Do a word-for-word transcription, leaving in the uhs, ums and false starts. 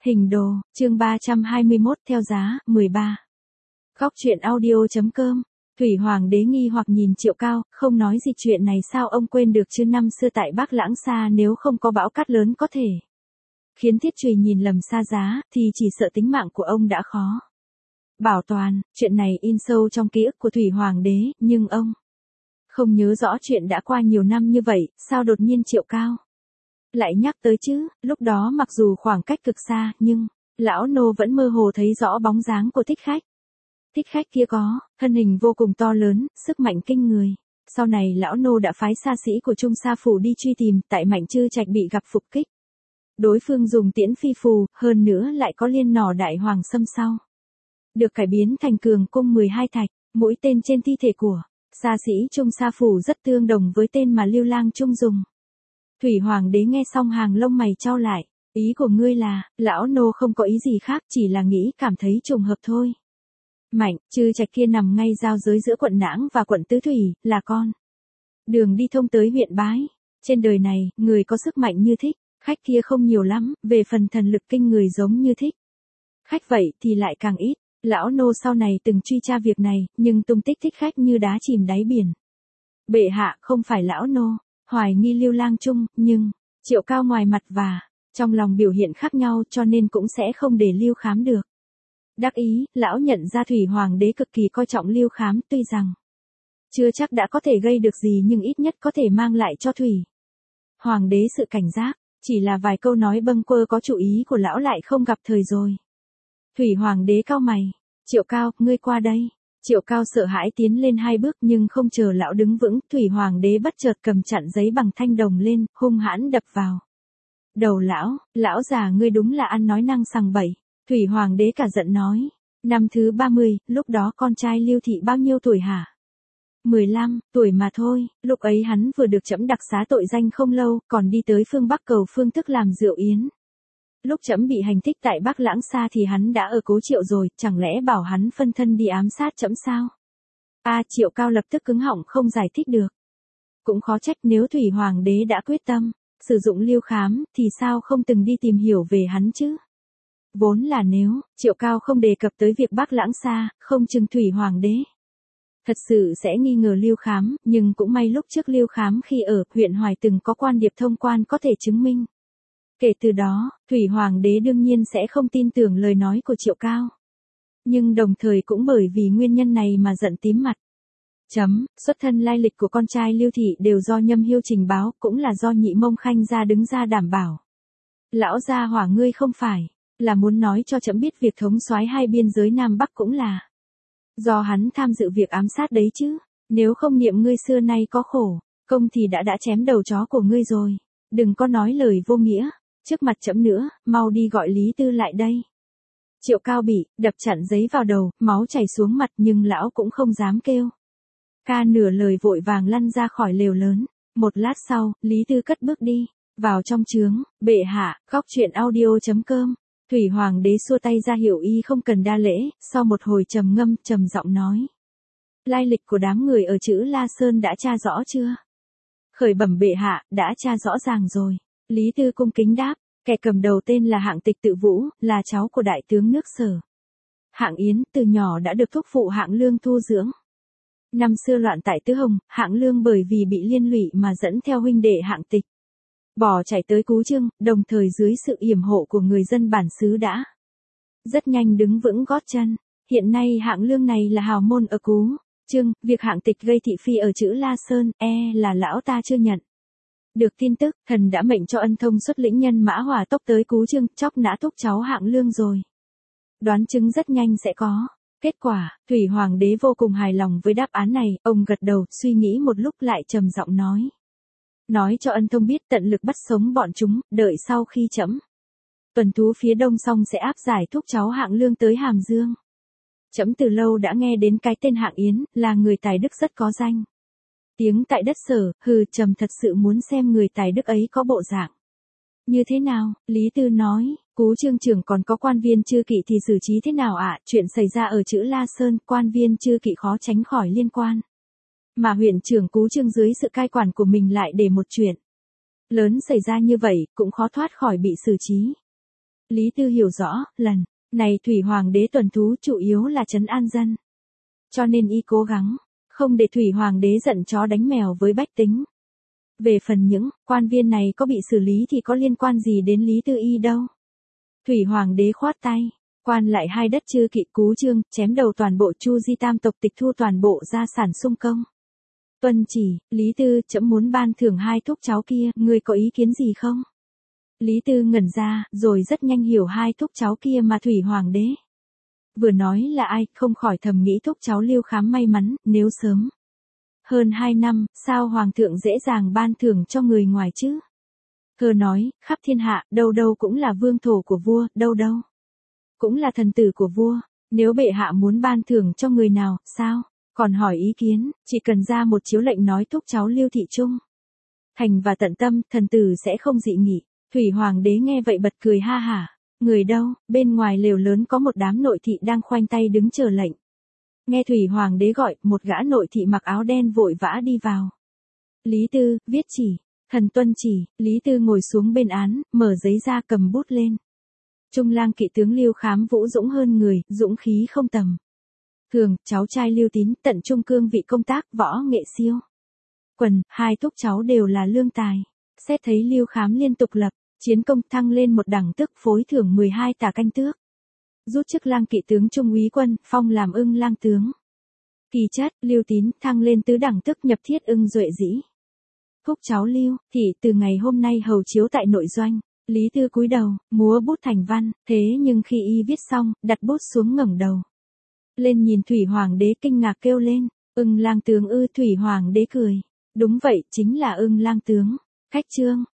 Hình đồ, chương ba trăm hai mươi mốt theo giá, mười ba. Góc truyện audio.com. Thủy Hoàng đế nghi hoặc nhìn Triệu Cao, không nói gì chuyện này sao ông quên được chứ năm xưa tại Bắc Lãng Xa nếu không có bão cát lớn có thể khiến Thiết Trùy nhìn lầm xa giá, thì chỉ sợ tính mạng của ông đã khó bảo toàn, chuyện này in sâu trong ký ức của Thủy Hoàng đế, nhưng ông không nhớ rõ chuyện đã qua nhiều năm như vậy, sao đột nhiên Triệu Cao lại nhắc tới chứ, lúc đó mặc dù khoảng cách cực xa, nhưng lão nô vẫn mơ hồ thấy rõ bóng dáng của thích khách. Thích khách kia có thân hình vô cùng to lớn, sức mạnh kinh người. Sau này lão nô đã phái xa sĩ của Trung Sa phủ đi truy tìm, tại Mạnh Trư Trạch bị gặp phục kích. Đối phương dùng tiễn phi phù, hơn nữa lại có liên nỏ đại hoàng xâm sau. Được cải biến thành cường cung mười hai thạch, mũi tên trên thi thể của xa sĩ Trung Sa phủ rất tương đồng với tên mà Lưu Lang Trung dùng. Thủy Hoàng đế nghe xong hàng lông mày chau lại, ý của ngươi là, lão nô không có ý gì khác, chỉ là nghĩ cảm thấy trùng hợp thôi. Mạnh Trư Trạch kia nằm ngay giao giới giữa quận Nãng và quận Tứ Thủy, là con đường đi thông tới huyện Bái. Trên đời này, người có sức mạnh như thích khách kia không nhiều lắm, về phần thần lực kinh người giống như thích khách vậy thì lại càng ít. Lão nô sau này từng truy tra việc này, nhưng tung tích thích khách như đá chìm đáy biển. Bệ hạ, không phải lão nô hoài nghi Lưu Lang Trung, nhưng Triệu Cao ngoài mặt và trong lòng biểu hiện khác nhau, cho nên cũng sẽ không để Lưu Khám được. Đắc ý, lão nhận ra Thủy Hoàng đế cực kỳ coi trọng Lưu Khám, tuy rằng chưa chắc đã có thể gây được gì nhưng ít nhất có thể mang lại cho Thủy Hoàng đế sự cảnh giác. Chỉ là vài câu nói bâng quơ có chủ ý của lão lại không gặp thời rồi. Thủy Hoàng đế cau mày, Triệu Cao, ngươi qua đây. Triệu Cao sợ hãi tiến lên hai bước, nhưng không chờ lão đứng vững, Thủy Hoàng đế bất chợt cầm chặn giấy bằng thanh đồng lên, hung hãn đập vào đầu lão. Lão già ngươi đúng là ăn nói năng sằng bậy. Thủy Hoàng đế cả giận nói, năm thứ ba mươi, lúc đó con trai Lưu Thị bao nhiêu tuổi hả? mười lăm tuổi mà thôi, lúc ấy hắn vừa được trẫm đặc xá tội danh không lâu, còn đi tới phương Bắc cầu phương thức làm rượu yến. Lúc trẫm bị hành thích tại Bắc Lãng Xa thì hắn đã ở Cố Triệu rồi, chẳng lẽ bảo hắn phân thân đi ám sát trẫm sao? A à, Triệu Cao lập tức cứng họng không giải thích được. Cũng khó trách, nếu Thủy Hoàng đế đã quyết tâm sử dụng Lưu Khám, thì sao không từng đi tìm hiểu về hắn chứ? Vốn là nếu Triệu Cao không đề cập tới việc Bắc Lãng Xa, không chừng Thủy Hoàng đế thật sự sẽ nghi ngờ Lưu Khám, nhưng cũng may lúc trước Lưu Khám khi ở huyện Hoài từng có quan điệp thông quan có thể chứng minh. Kể từ đó, Thủy Hoàng đế đương nhiên sẽ không tin tưởng lời nói của Triệu Cao. Nhưng đồng thời cũng bởi vì nguyên nhân này mà giận tím mặt. Chấm, xuất thân lai lịch của con trai Lưu Thị đều do Nhâm Hiêu trình báo, cũng là do Nhị Mông Khanh ra đứng ra đảm bảo. Lão gia hỏa ngươi không phải là muốn nói cho trẫm biết việc thống soái hai biên giới Nam Bắc cũng là do hắn tham dự việc ám sát đấy chứ? Nếu không niệm ngươi xưa nay có khổ công thì đã đã chém đầu chó của ngươi rồi. Đừng có nói lời vô nghĩa trước mặt trẫm nữa, mau đi gọi Lý Tư lại đây. Triệu Cao bị đập chặn giấy vào đầu, máu chảy xuống mặt, nhưng lão cũng không dám kêu ca nửa lời, vội vàng lăn ra khỏi lều lớn. Một lát sau, Lý Tư cất bước đi vào trong trướng. Bệ hạ, góc truyện audio.com. Thủy Hoàng đế xua tay ra hiệu y không cần đa lễ, sau một hồi trầm ngâm, trầm giọng nói, lai lịch của đám người ở Chữ La Sơn đã tra rõ chưa? Khởi bẩm bệ hạ, đã tra rõ ràng rồi. Lý Tư cung kính đáp, kẻ cầm đầu tên là Hạng Tịch Tự Vũ, là cháu của đại tướng nước Sở Hạng Yến, từ nhỏ đã được thúc phụ Hạng Lương thu dưỡng. Năm xưa loạn tại Tứ Hồng, Hạng Lương bởi vì bị liên lụy mà dẫn theo huynh đệ Hạng Tịch bỏ chạy tới Cú Chương, đồng thời dưới sự yểm hộ của người dân bản xứ đã rất nhanh đứng vững gót chân. Hiện nay Hạng Lương này là hào môn ở Cú Chương, việc Hạng Tịch gây thị phi ở Chữ La Sơn, e là lão ta chưa nhận được tin tức, thần đã mệnh cho Ân Thông xuất lĩnh nhân mã hỏa tốc tới Cú Chương, chóc nã thúc cháu Hạng Lương rồi. Đoán chứng rất nhanh sẽ có kết quả. Thủy Hoàng đế vô cùng hài lòng với đáp án này, ông gật đầu, suy nghĩ một lúc lại trầm giọng nói. Nói cho Ân Thông biết tận lực bắt sống bọn chúng, đợi sau khi trẫm tuần thú phía đông xong sẽ áp giải thúc cháu Hạng Lương tới Hàm Dương. Trẫm từ lâu đã nghe đến cái tên Hạng Yến, là người tài đức rất có danh tiếng tại đất Sở. Hừ, trầm thật sự muốn xem người tài đức ấy có bộ dạng như thế nào. Lý Tư nói, Cú Chương trưởng còn có quan viên Chư Kỵ thì xử trí thế nào ạ? À? Chuyện xảy ra ở Chữ La Sơn, quan viên Chư Kỵ khó tránh khỏi liên quan. Mà huyện trưởng Cú Chương dưới sự cai quản của mình lại để một chuyện lớn xảy ra như vậy, cũng khó thoát khỏi bị xử trí. Lý Tư hiểu rõ, lần này Thủy Hoàng đế tuần thú chủ yếu là trấn an dân. Cho nên y cố gắng, không để Thủy Hoàng đế giận chó đánh mèo với bách tính. Về phần những quan viên này có bị xử lý thì có liên quan gì đến Lý Tư y đâu. Thủy Hoàng đế khoát tay, quan lại hai đất Chư Kỵ Cú Chương, chém đầu toàn bộ Chu Di Tam tộc, tịch thu toàn bộ gia sản sung công. Tuân chỉ, Lý Tư, trẫm muốn ban thưởng hai thúc cháu kia, ngươi có ý kiến gì không? Lý Tư ngẩn ra, rồi rất nhanh hiểu hai thúc cháu kia mà Thủy Hoàng đế vừa nói là ai, không khỏi thầm nghĩ thúc cháu Lưu Khám may mắn, nếu sớm hơn hai năm, sao Hoàng thượng dễ dàng ban thưởng cho người ngoài chứ? Thơ nói, khắp thiên hạ, đâu đâu cũng là vương thổ của vua, đâu đâu cũng là thần tử của vua, nếu bệ hạ muốn ban thưởng cho người nào, sao? Còn hỏi ý kiến, chỉ cần ra một chiếu lệnh nói thúc cháu Lưu Thị Trung thành và tận tâm, thần tử sẽ không dị nghị. Thủy Hoàng đế nghe vậy bật cười ha hả, người đâu, bên ngoài lều lớn có một đám nội thị đang khoanh tay đứng chờ lệnh. Nghe Thủy Hoàng đế gọi, một gã nội thị mặc áo đen vội vã đi vào. Lý Tư, viết chỉ, thần tuân chỉ. Lý Tư ngồi xuống bên án, mở giấy ra cầm bút lên. Trung lang kỵ tướng Lưu Khám vũ dũng hơn người, dũng khí không tầm thường, cháu trai Lưu Tín tận trung cương vị công tác, võ nghệ siêu quần, hai thúc cháu đều là lương tài. Xét thấy Lưu Khám liên tục lập chiến công, thăng lên một đẳng tước, phối thưởng mười hai tả canh tước, rút chức lang kỵ tướng trung úy quân, phong làm ưng lang tướng. Kỳ chất, Lưu Tín thăng lên tứ đẳng tước, nhập thiết ưng duệ dĩ. Thúc cháu Lưu Thị từ ngày hôm nay hầu chiếu tại nội doanh. Lý Tư cúi đầu, múa bút thành văn, thế nhưng khi y viết xong, đặt bút xuống ngẩng đầu lên nhìn Thủy Hoàng đế, kinh ngạc kêu lên, ưng lang tướng ư? Thủy Hoàng đế cười, đúng vậy, chính là ưng lang tướng. Khách trương,